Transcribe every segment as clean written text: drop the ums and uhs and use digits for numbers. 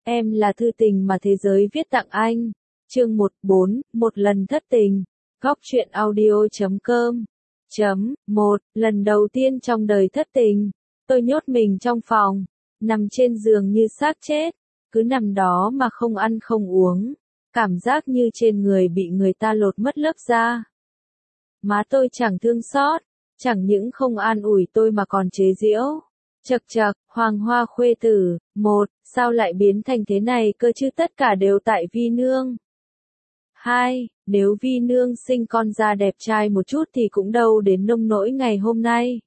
Em là thư tình mà thế giới viết tặng anh. Chương 14, một lần thất tình. Góc truyện audio.com. 1. Lần đầu tiên trong đời thất tình, tôi nhốt mình trong phòng, nằm trên giường như xác chết, cứ nằm đó mà không ăn không uống, cảm giác như trên người bị người ta lột mất lớp da. Má tôi chẳng thương xót, chẳng những không an ủi tôi mà còn chế giễu. Chậc chậc, Hoàng Hoa khuê tử, sao lại biến thành thế này cơ chứ, tất cả đều tại Vi Nương. 2. Nếu Vi Nương sinh con ra đẹp trai một chút thì cũng đâu đến nông nỗi ngày hôm nay.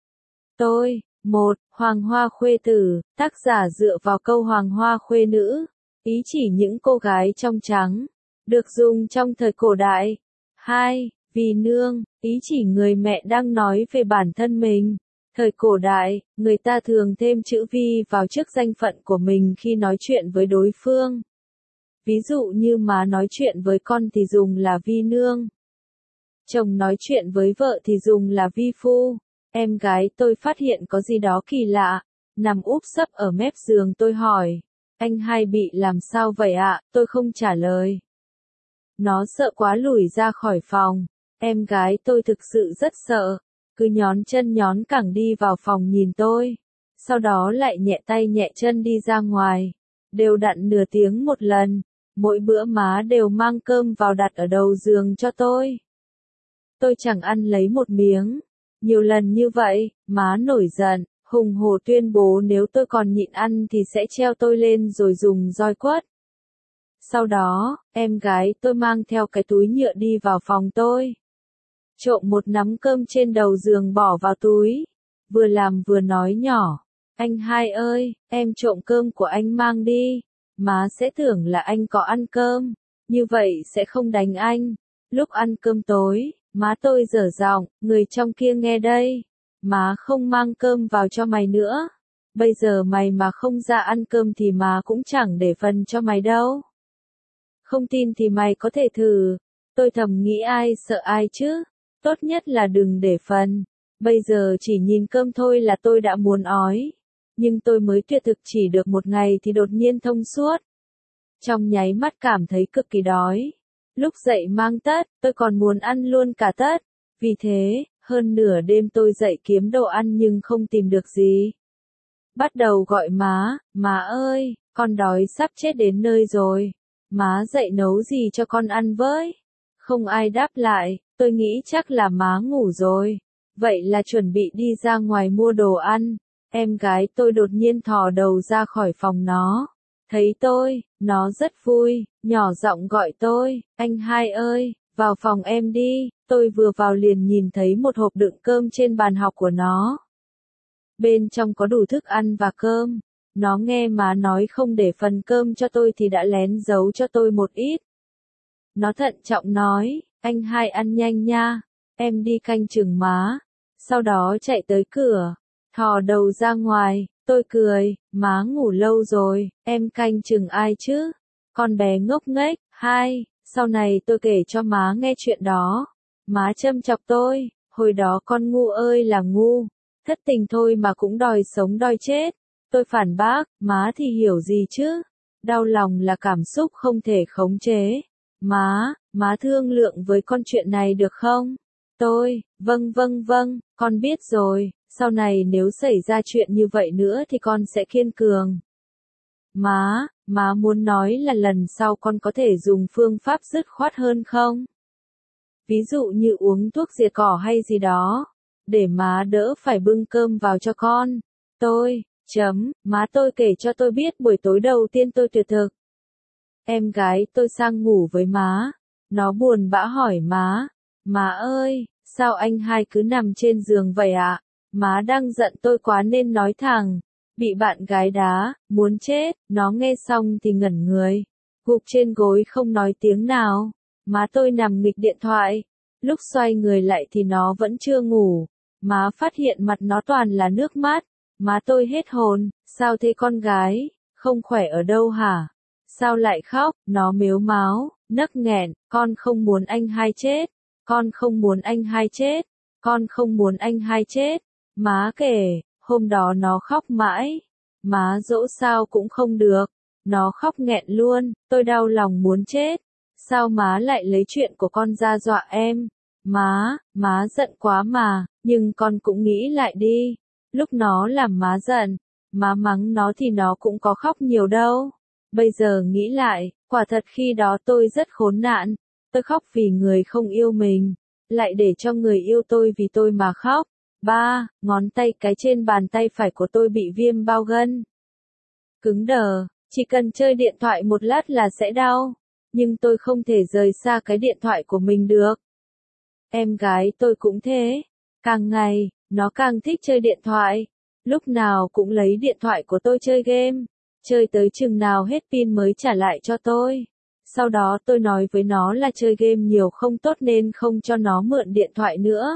Tôi, Hoàng Hoa khuê tử, tác giả dựa vào câu Hoàng Hoa khuê nữ, ý chỉ những cô gái trong trắng, được dùng trong thời cổ đại. 2. Vi Nương, ý chỉ người mẹ đang nói về bản thân mình. Thời cổ đại, người ta thường thêm chữ Vi vào trước danh phận của mình khi nói chuyện với đối phương. Ví dụ như má nói chuyện với con thì dùng là Vi Nương. Chồng nói chuyện với vợ thì dùng là Vi Phu. Em gái tôi phát hiện có gì đó kỳ lạ, nằm úp sấp ở mép giường tôi hỏi. Anh hai bị làm sao vậy ạ? Tôi không trả lời. Nó sợ quá lủi ra khỏi phòng. Em gái tôi thực sự rất sợ, cứ nhón chân nhón cẳng đi vào phòng nhìn tôi. Sau đó lại nhẹ tay nhẹ chân đi ra ngoài. Đều đặn nửa tiếng một lần. Mỗi bữa má đều mang cơm vào đặt ở đầu giường cho tôi. Tôi chẳng ăn lấy một miếng. Nhiều lần như vậy, má nổi giận, hùng hổ tuyên bố nếu tôi còn nhịn ăn thì sẽ treo tôi lên rồi dùng roi quất. Sau đó, em gái tôi mang theo cái túi nhựa đi vào phòng tôi. Trộm một nắm cơm trên đầu giường bỏ vào túi. Vừa làm vừa nói nhỏ. Anh hai ơi, em trộm cơm của anh mang đi. Má sẽ tưởng là anh có ăn cơm. Như vậy sẽ không đánh anh. Lúc ăn cơm tối, má tôi dở giọng, người trong kia nghe đây. Má không mang cơm vào cho mày nữa. Bây giờ mày mà không ra ăn cơm thì má cũng chẳng để phần cho mày đâu. Không tin thì mày có thể thử. Tôi thầm nghĩ ai sợ ai chứ. Tốt nhất là đừng để phần. Bây giờ chỉ nhìn cơm thôi là tôi đã muốn ói. Nhưng tôi mới tuyệt thực chỉ được một ngày thì đột nhiên thông suốt. Trong nháy mắt cảm thấy cực kỳ đói. Lúc dậy mang tất, tôi còn muốn ăn luôn cả tất. Vì thế, hơn nửa đêm tôi dậy kiếm đồ ăn nhưng không tìm được gì. Bắt đầu gọi má ơi, con đói sắp chết đến nơi rồi. Má dậy nấu gì cho con ăn với? Không ai đáp lại, tôi nghĩ chắc là má ngủ rồi. Vậy là chuẩn bị đi ra ngoài mua đồ ăn. Em gái tôi đột nhiên thò đầu ra khỏi phòng nó. Thấy tôi, nó rất vui, nhỏ giọng gọi tôi, anh hai ơi, vào phòng em đi. Tôi vừa vào liền nhìn thấy một hộp đựng cơm trên bàn học của nó. Bên trong có đủ thức ăn và cơm. Nó nghe má nói không để phần cơm cho tôi thì đã lén giấu cho tôi một ít. Nó thận trọng nói, anh hai ăn nhanh nha, em đi canh chừng má. Sau đó chạy tới cửa, thò đầu ra ngoài, tôi cười, má ngủ lâu rồi, em canh chừng ai chứ? Con bé ngốc nghếch. 2. Sau này tôi kể cho má nghe chuyện đó. Má châm chọc tôi, hồi đó con ngu ơi là ngu, thất tình thôi mà cũng đòi sống đòi chết. Tôi phản bác, má thì hiểu gì chứ? Đau lòng là cảm xúc không thể khống chế. Má thương lượng với con chuyện này được không? Tôi, vâng, con biết rồi, sau này nếu xảy ra chuyện như vậy nữa thì con sẽ kiên cường. Má muốn nói là lần sau con có thể dùng phương pháp dứt khoát hơn không? Ví dụ như uống thuốc diệt cỏ hay gì đó, để má đỡ phải bưng cơm vào cho con. Má tôi kể cho tôi biết buổi tối đầu tiên tôi tuyệt thực. Em gái tôi sang ngủ với má. Nó buồn bã hỏi má ơi, sao anh hai cứ nằm trên giường vậy ạ? Má đang giận tôi quá nên nói thẳng. Bị bạn gái đá, muốn chết. Nó nghe xong thì ngẩn người, gục trên gối không nói tiếng nào. Má tôi nằm nghịch điện thoại. Lúc xoay người lại thì nó vẫn chưa ngủ. Má phát hiện mặt nó toàn là nước mắt. Má tôi hết hồn, sao thế con gái, không khỏe ở đâu hả? Sao lại khóc? Nó mếu máo, nấc nghẹn, con không muốn anh hai chết. Con không muốn anh hai chết. Con không muốn anh hai chết. Má kể, hôm đó nó khóc mãi. Má dỗ sao cũng không được. Nó khóc nghẹn luôn, tôi đau lòng muốn chết. Sao má lại lấy chuyện của con ra dọa em? Má giận quá mà, nhưng con cũng nghĩ lại đi. Lúc nó làm má giận, má mắng nó thì nó cũng có khóc nhiều đâu. Bây giờ nghĩ lại, quả thật khi đó tôi rất khốn nạn. Tôi khóc vì người không yêu mình, lại để cho người yêu tôi vì tôi mà khóc. 3. Ngón tay cái trên bàn tay phải của tôi bị viêm bao gân. Cứng đờ, chỉ cần chơi điện thoại một lát là sẽ đau. Nhưng tôi không thể rời xa cái điện thoại của mình được. Em gái tôi cũng thế. Càng ngày, nó càng thích chơi điện thoại. Lúc nào cũng lấy điện thoại của tôi chơi game. Chơi tới chừng nào hết pin mới trả lại cho tôi. Sau đó tôi nói với nó là chơi game nhiều không tốt nên không cho nó mượn điện thoại nữa.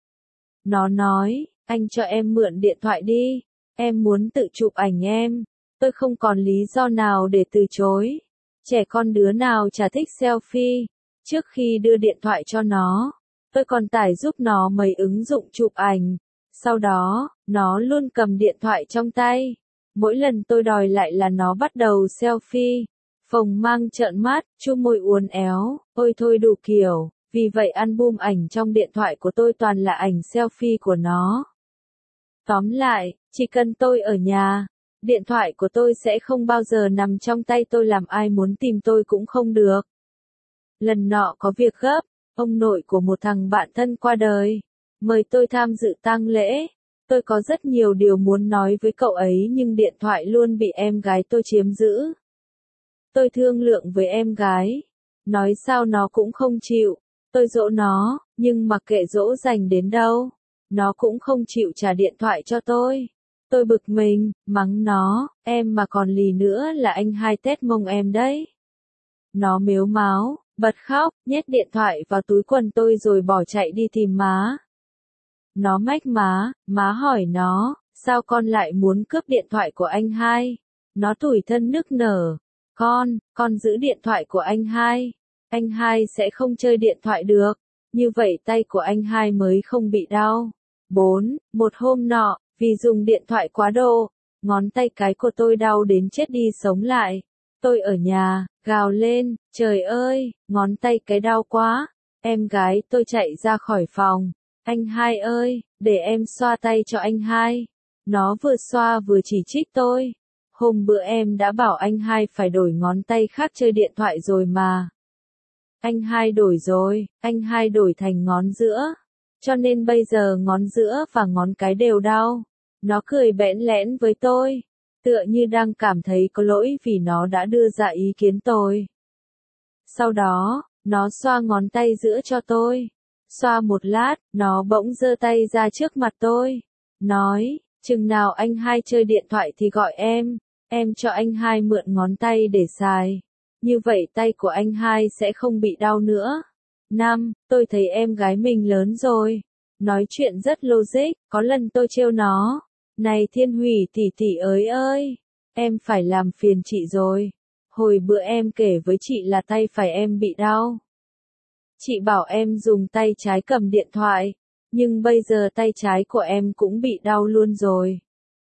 Nó nói, anh cho em mượn điện thoại đi. Em muốn tự chụp ảnh em. Tôi không còn lý do nào để từ chối. Trẻ con đứa nào chả thích selfie. Trước khi đưa điện thoại cho nó, tôi còn tải giúp nó mấy ứng dụng chụp ảnh. Sau đó, nó luôn cầm điện thoại trong tay. Mỗi lần tôi đòi lại là nó bắt đầu selfie. Phồng mang trợn mắt, chu môi uốn éo, ôi thôi đủ kiểu. Vì vậy album ảnh trong điện thoại của tôi toàn là ảnh selfie của nó. Tóm lại, chỉ cần tôi ở nhà, điện thoại của tôi sẽ không bao giờ nằm trong tay tôi, làm ai muốn tìm tôi cũng không được. Lần nọ có việc gấp, ông nội của một thằng bạn thân qua đời, mời tôi tham dự tang lễ. Tôi có rất nhiều điều muốn nói với cậu ấy nhưng điện thoại luôn bị em gái tôi chiếm giữ. Tôi thương lượng với em gái, nói sao nó cũng không chịu. Tôi dỗ nó, nhưng mặc kệ dỗ dành đến đâu, nó cũng không chịu trả điện thoại cho tôi. Tôi bực mình, mắng nó, em mà còn lì nữa là anh hai tét mông em đấy. Nó mếu máo, bật khóc, nhét điện thoại vào túi quần tôi rồi bỏ chạy đi tìm má. Nó mách má hỏi nó, sao con lại muốn cướp điện thoại của anh hai? Nó tủi thân nức nở, con giữ điện thoại của anh hai sẽ không chơi điện thoại được, như vậy tay của anh hai mới không bị đau. 4. Một hôm nọ, vì dùng điện thoại quá độ, ngón tay cái của tôi đau đến chết đi sống lại. Tôi ở nhà, gào lên, trời ơi, ngón tay cái đau quá. Em gái tôi chạy ra khỏi phòng. Anh hai ơi, để em xoa tay cho anh hai. Nó vừa xoa vừa chỉ trích tôi. Hôm bữa em đã bảo anh hai phải đổi ngón tay khác chơi điện thoại rồi mà. Anh hai đổi rồi, anh hai đổi thành ngón giữa. Cho nên bây giờ ngón giữa và ngón cái đều đau. Nó cười bẽn lẽn với tôi, tựa như đang cảm thấy có lỗi vì nó đã đưa ra ý kiến tôi. Sau đó, nó xoa ngón tay giữa cho tôi. Xoa một lát, nó bỗng giơ tay ra trước mặt tôi. Nói, chừng nào anh hai chơi điện thoại thì gọi em cho anh hai mượn ngón tay để xài. Như vậy tay của anh hai sẽ không bị đau nữa. 5. Tôi thấy em gái mình lớn rồi. Nói chuyện rất logic, có lần tôi trêu nó. Này Thiên Hủy tỷ ơi, em phải làm phiền chị rồi. Hồi bữa em kể với chị là tay phải em bị đau. Chị bảo em dùng tay trái cầm điện thoại, nhưng bây giờ tay trái của em cũng bị đau luôn rồi.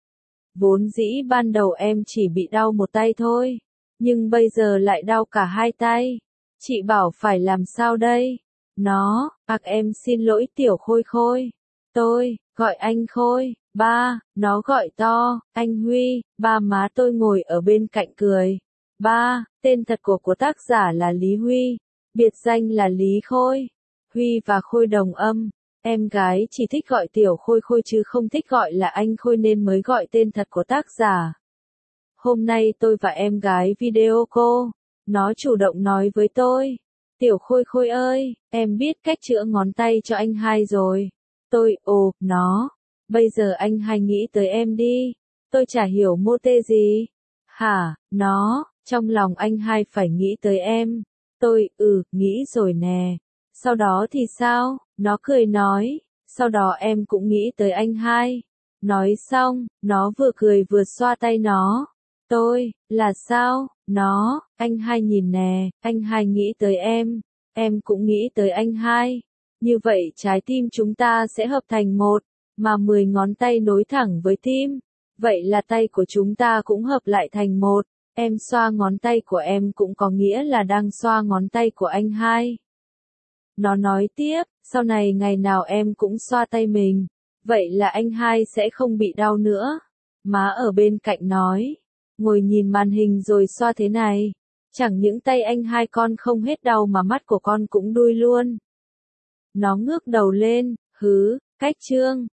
Vốn dĩ ban đầu em chỉ bị đau một tay thôi, nhưng bây giờ lại đau cả hai tay. Chị bảo phải làm sao đây? Nó, em xin lỗi tiểu Khôi Khôi. Tôi, gọi anh Khôi. Ba, nó gọi to, anh Huy. Ba má tôi ngồi ở bên cạnh cười. Ba, tên thật của tác giả là Lý Huy, biệt danh là Lý Khôi. Huy và Khôi đồng âm. Em gái chỉ thích gọi tiểu Khôi Khôi chứ không thích gọi là anh Khôi nên mới gọi tên thật của tác giả. Hôm nay tôi và em gái video call, nó chủ động nói với tôi. Tiểu Khôi Khôi ơi, em biết cách chữa ngón tay cho anh hai rồi. Tôi, nó. Bây giờ anh hai nghĩ tới em đi. Tôi chả hiểu mô tê gì. Hả, nó, trong lòng anh hai phải nghĩ tới em. Tôi, nghĩ rồi nè. Sau đó thì sao? Nó cười nói. Sau đó em cũng nghĩ tới anh hai. Nói xong, nó vừa cười vừa xoa tay nó. Tôi, là sao? Nó, anh hai nhìn nè, anh hai nghĩ tới em cũng nghĩ tới anh hai. Như vậy trái tim chúng ta sẽ hợp thành một, mà 10 ngón tay nối thẳng với tim. Vậy là tay của chúng ta cũng hợp lại thành một. Em xoa ngón tay của em cũng có nghĩa là đang xoa ngón tay của anh hai. Nó nói tiếp, sau này ngày nào em cũng xoa tay mình, vậy là anh hai sẽ không bị đau nữa. Má ở bên cạnh nói, ngồi nhìn màn hình rồi xoa thế này. Chẳng những tay anh hai con không hết đau mà mắt của con cũng đuôi luôn. Nó ngước đầu lên, hứ, cách trương.